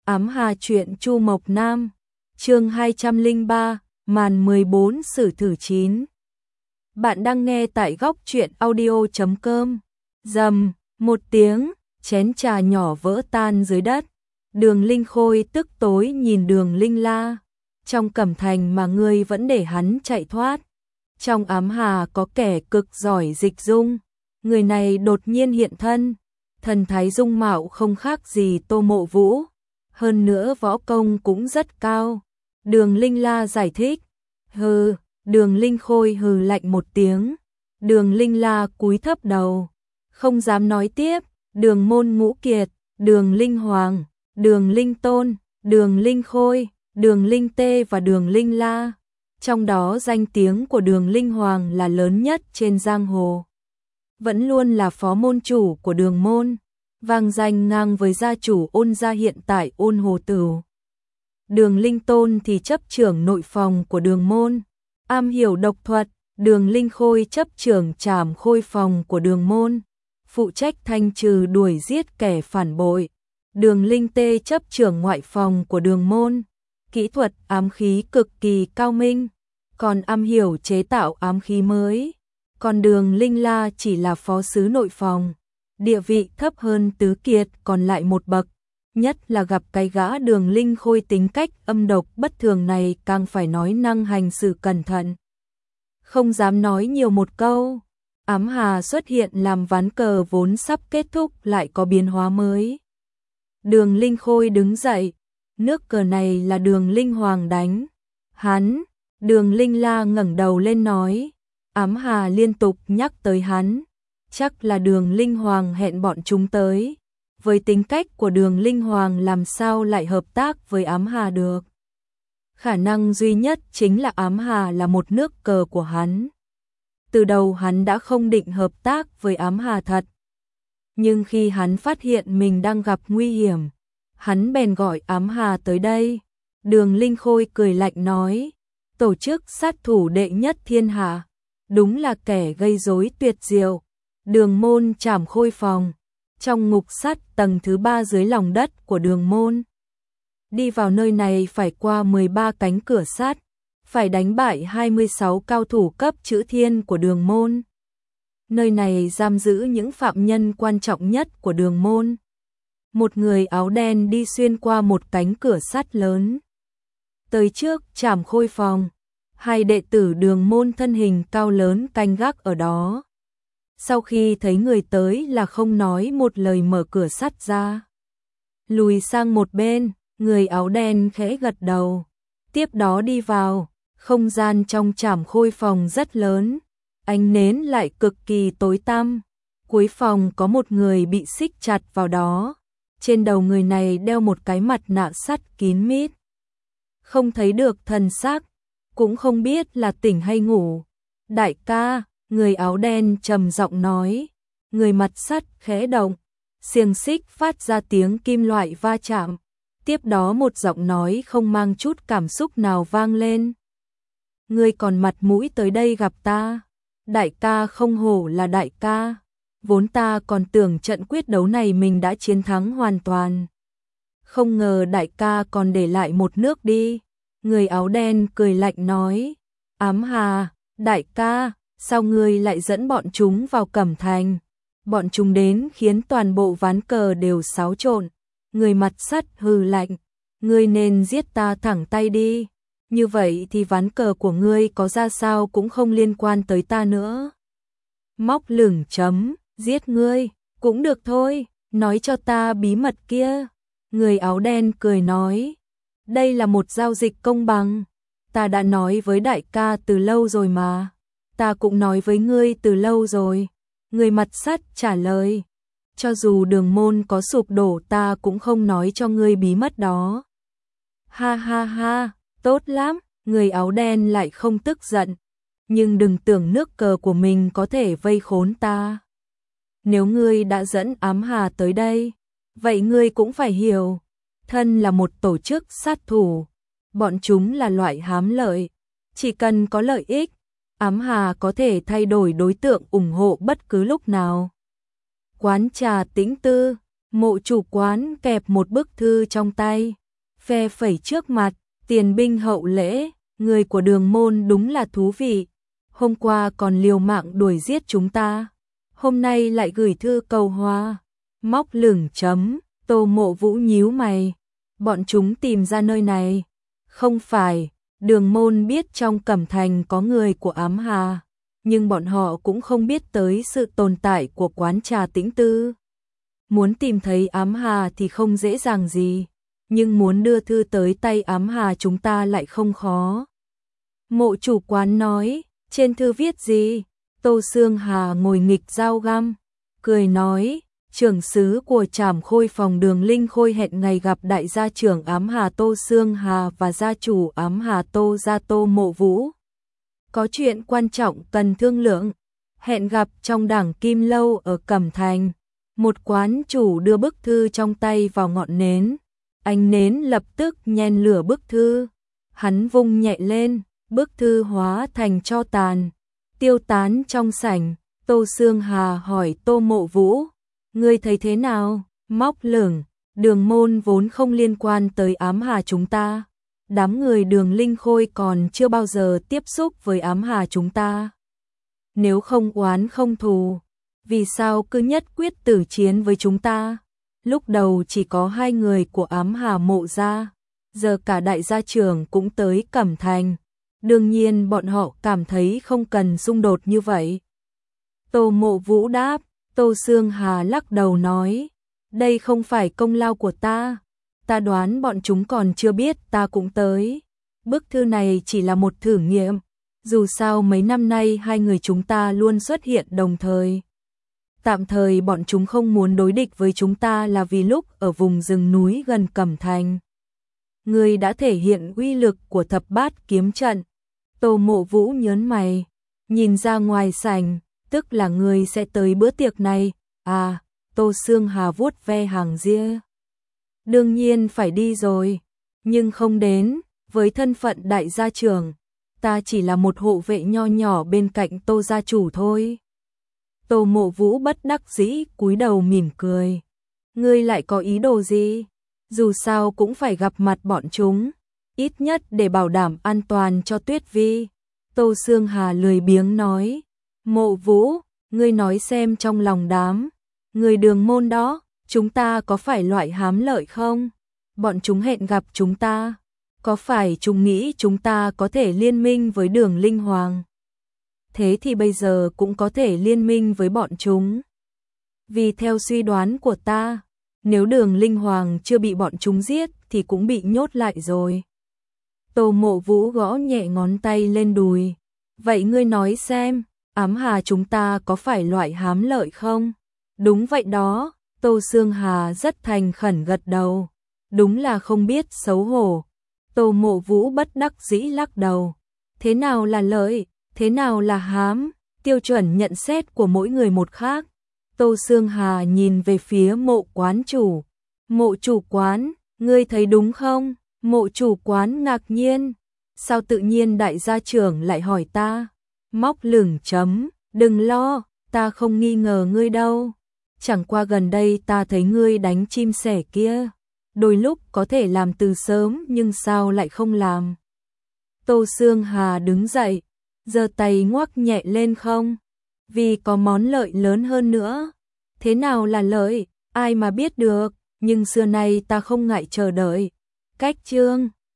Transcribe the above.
Ám Hà truyện Chu Mộc Nam, chương 203, màn 14 sử thử 9. Bạn đang nghe tại góc truyện audio.com. Rầm, một tiếng, chén trà nhỏ vỡ tan dưới đất. Đường Linh Khôi tức tối nhìn Đường Linh la. Trong Cẩm Thành mà ngươi vẫn để hắn chạy thoát. Trong Ám Hà có kẻ cực giỏi dịch dung. Người này đột nhiên hiện thân. Thần thái dung mạo không khác gì Tô Mộ Vũ. Hơn nữa võ công cũng rất cao. Đường Linh la giải thích. Hừ, Đường Linh Khôi hừ lạnh một tiếng. Đường Linh la cúi thấp đầu. Không dám nói tiếp. Đường Môn Ngũ Kiệt, Đường Linh Hoàng, Đường Linh Tôn, Đường Linh Khôi, Đường Linh Tê và Đường Linh La. Trong đó danh tiếng của Đường Linh Hoàng là lớn nhất trên giang hồ. Vẫn luôn là phó môn chủ của Đường Môn, vang danh ngang với gia chủ Ôn gia hiện tại Ôn Hồ Tửu. Đường Linh Tôn thì chấp trưởng nội phòng của Đường Môn, am hiểu độc thuật. Đường Linh Khôi chấp trưởng trảm khôi phòng của Đường Môn, phụ trách thanh trừ đuổi giết kẻ phản bội. Đường Linh Tê chấp trưởng ngoại phòng của Đường Môn, kỹ thuật ám khí cực kỳ cao minh, còn am hiểu chế tạo ám khí mới. Còn Đường Linh La chỉ là phó sứ nội phòng, địa vị thấp hơn Tứ Kiệt còn lại một bậc. Nhất là gặp cái gã Đường Linh Khôi tính cách âm độc bất thường này càng phải nói năng hành xử cẩn thận. Không dám nói nhiều một câu. Ám Hà xuất hiện làm ván cờ vốn sắp kết thúc lại có biến hóa mới. Đường Linh Khôi đứng dậy. Nước cờ này là Đường Linh Hoàng đánh. Hắn. Đường Linh La ngẩng đầu lên nói. Ám Hà liên tục nhắc tới hắn. Chắc là Đường Linh Hoàng hẹn bọn chúng tới. Với tính cách của Đường Linh Hoàng làm sao lại hợp tác với Ám Hà được. Khả năng duy nhất chính là Ám Hà là một nước cờ của hắn. Từ đầu hắn đã không định hợp tác với Ám Hà thật. Nhưng khi hắn phát hiện mình đang gặp nguy hiểm, hắn bèn gọi Ám Hà tới đây. Đường Linh Khôi cười lạnh nói, tổ chức sát thủ đệ nhất thiên hạ, đúng là kẻ gây rối tuyệt diệu. Đường Môn trảm khôi phòng, trong ngục sắt tầng thứ 3 dưới lòng đất của Đường Môn. Đi vào nơi này phải qua 13 cánh cửa sắt, phải đánh bại 26 cao thủ cấp chữ thiên của Đường Môn. Nơi này giam giữ những phạm nhân quan trọng nhất của Đường Môn. Một người áo đen đi xuyên qua một cánh cửa sắt lớn. Tới trước trảm khôi phòng, hai đệ tử Đường Môn thân hình cao lớn canh gác ở đó. Sau khi thấy người tới là không nói một lời mở cửa sắt ra. Lùi sang một bên, người áo đen khẽ gật đầu. Tiếp đó đi vào. Không gian trong trảm khôi phòng rất lớn, ánh nến lại cực kỳ tối tăm. Cuối phòng có một người bị xích chặt vào đó. Trên đầu người này đeo một cái mặt nạ sắt kín mít. Không thấy được thần sắc, cũng không biết là tỉnh hay ngủ. Đại ca, người áo đen trầm giọng nói. Người mặt sắt khẽ động, xiềng xích phát ra tiếng kim loại va chạm. Tiếp đó một giọng nói không mang chút cảm xúc nào vang lên. Ngươi còn mặt mũi tới đây gặp ta. Đại ca không hổ là đại ca. Vốn ta còn tưởng trận quyết đấu này mình đã chiến thắng hoàn toàn. Không ngờ đại ca còn để lại một nước đi. Người áo đen cười lạnh nói. Ám Hà, đại ca, sao ngươi lại dẫn bọn chúng vào Cẩm Thành? Bọn chúng đến khiến toàn bộ ván cờ đều xáo trộn. Người mặt sắt hừ lạnh. Ngươi nên giết ta thẳng tay đi. Như vậy thì ván cờ của ngươi có ra sao cũng không liên quan tới ta nữa. Móc lửng chấm, giết ngươi, cũng được thôi, nói cho ta bí mật kia. Người áo đen cười nói, đây là một giao dịch công bằng. Ta đã nói với đại ca từ lâu rồi mà. Ta cũng nói với ngươi từ lâu rồi. Người mặt sắt trả lời, cho dù Đường Môn có sụp đổ ta cũng không nói cho ngươi bí mật đó. Ha ha ha. Tốt lắm, người áo đen lại không tức giận. Nhưng đừng tưởng nước cờ của mình có thể vây khốn ta. Nếu ngươi đã dẫn Ám Hà tới đây, vậy ngươi cũng phải hiểu. Thân là một tổ chức sát thủ. Bọn chúng là loại hám lợi. Chỉ cần có lợi ích, Ám Hà có thể thay đổi đối tượng ủng hộ bất cứ lúc nào. Quán trà Tĩnh Tư, Mộ chủ quán kẹp một bức thư trong tay, phe phẩy trước mặt, tiền binh hậu lễ, người của Đường môn đúng là thú vị. Hôm qua còn liều mạng đuổi giết chúng ta, hôm nay lại gửi thư cầu hòa. Móc lửng chấm, Tô Mộ Vũ nhíu mày, bọn chúng tìm ra nơi này. Không phải, Đường môn biết trong Cẩm Thành có người của Ám Hà, nhưng bọn họ cũng không biết tới sự tồn tại của quán trà Tĩnh Tư. Muốn tìm thấy Ám Hà thì không dễ dàng gì, nhưng muốn đưa thư tới tay Ám Hà chúng ta lại không khó. Mộ chủ quán nói, trên thư viết gì? Tô Xương Hà ngồi nghịch dao găm, cười nói, trưởng sứ của Trảm Khôi phòng Đường Linh Khôi hẹn ngày gặp đại gia trưởng Ám Hà Tô Xương Hà và gia chủ Ám Hà Tô gia Tô Mộ Vũ. Có chuyện quan trọng cần thương lượng, hẹn gặp trong Đảng Kim Lâu ở Cẩm Thành. Một quán chủ đưa bức thư trong tay vào ngọn nến, ánh nến lập tức nhen lửa bức thư. Hắn vung nhẹ lên, bức thư hóa thành tro tàn, tiêu tán trong sảnh. Tô Xương Hà hỏi Tô Mộ Vũ, ngươi thấy thế nào? Móc lửng, Đường môn vốn không liên quan tới Ám Hà chúng ta. Đám người Đường Linh Khôi còn chưa bao giờ tiếp xúc với Ám Hà chúng ta. Nếu không oán không thù, vì sao cứ nhất quyết tử chiến với chúng ta? Lúc đầu chỉ có 2 người của Ám Hà Mộ gia, giờ cả đại gia trưởng cũng tới Cẩm Thành. Đương nhiên bọn họ cảm thấy không cần xung đột như vậy. Tô Mộ Vũ đáp. Tô Xương Hà lắc đầu nói, đây không phải công lao của ta. Ta đoán bọn chúng còn chưa biết ta cũng tới. Bức thư này chỉ là một thử nghiệm. Dù sao mấy năm nay 2 người chúng ta luôn xuất hiện đồng thời. Tạm thời bọn chúng không muốn đối địch với chúng ta là vì lúc ở vùng rừng núi gần Cẩm Thành, ngươi đã thể hiện uy lực của thập bát kiếm trận. Tô Mộ Vũ nhớn mày, nhìn ra ngoài sảnh, tức là ngươi sẽ tới bữa tiệc này. À, Tô Xương Hà vuốt ve hàng ria. Đương nhiên phải đi rồi, nhưng không đến, với thân phận đại gia trưởng, ta chỉ là một hộ vệ nho nhỏ bên cạnh Tô gia chủ thôi. Tô Mộ Vũ bất đắc dĩ cúi đầu mỉm cười. Ngươi lại có ý đồ gì? Dù sao cũng phải gặp mặt bọn chúng, ít nhất để bảo đảm an toàn cho Tuyết Vi. Tô Xương Hà lười biếng nói. Mộ Vũ, ngươi nói xem trong lòng đám người Đường môn đó, chúng ta có phải loại hám lợi không? Bọn chúng hẹn gặp chúng ta, có phải chúng nghĩ chúng ta có thể liên minh với Đường Linh Hoàng? Thế thì bây giờ cũng có thể liên minh với bọn chúng. Vì theo suy đoán của ta, nếu Đường Linh Hoàng chưa bị bọn chúng giết thì cũng bị nhốt lại rồi. Tô Mộ Vũ gõ nhẹ ngón tay lên đùi. Vậy ngươi nói xem, Ám Hà chúng ta có phải loại hám lợi không? Đúng vậy đó, Tô Xương Hà rất thành khẩn gật đầu. Đúng là không biết xấu hổ. Tô Mộ Vũ bất đắc dĩ lắc đầu. Thế nào là lợi, thế nào là hám? Tiêu chuẩn nhận xét của mỗi người một khác. Tô Xương Hà nhìn về phía Mộ quán chủ. Mộ chủ quán, ngươi thấy đúng không? Mộ chủ quán ngạc nhiên. Sao tự nhiên đại gia trưởng lại hỏi ta? Móc lửng chấm, đừng lo, ta không nghi ngờ ngươi đâu. Chẳng qua gần đây ta thấy ngươi đánh chim sẻ kia. Đôi lúc có thể làm từ sớm nhưng sao lại không làm? Tô Xương Hà đứng dậy, giơ tay ngoắc nhẹ lên không? Vì có món lợi lớn hơn nữa. Thế nào là lợi? Ai mà biết được, nhưng xưa nay ta không ngại chờ đợi. Cách chương